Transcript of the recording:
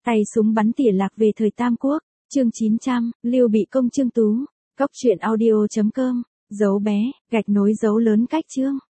Tay súng bắn tỉa lạc về thời Tam Quốc, chương 900, Lưu Bị công Trương Tú, Cốc truyện audio.com, dấu bé, gạch nối dấu lớn cách chương.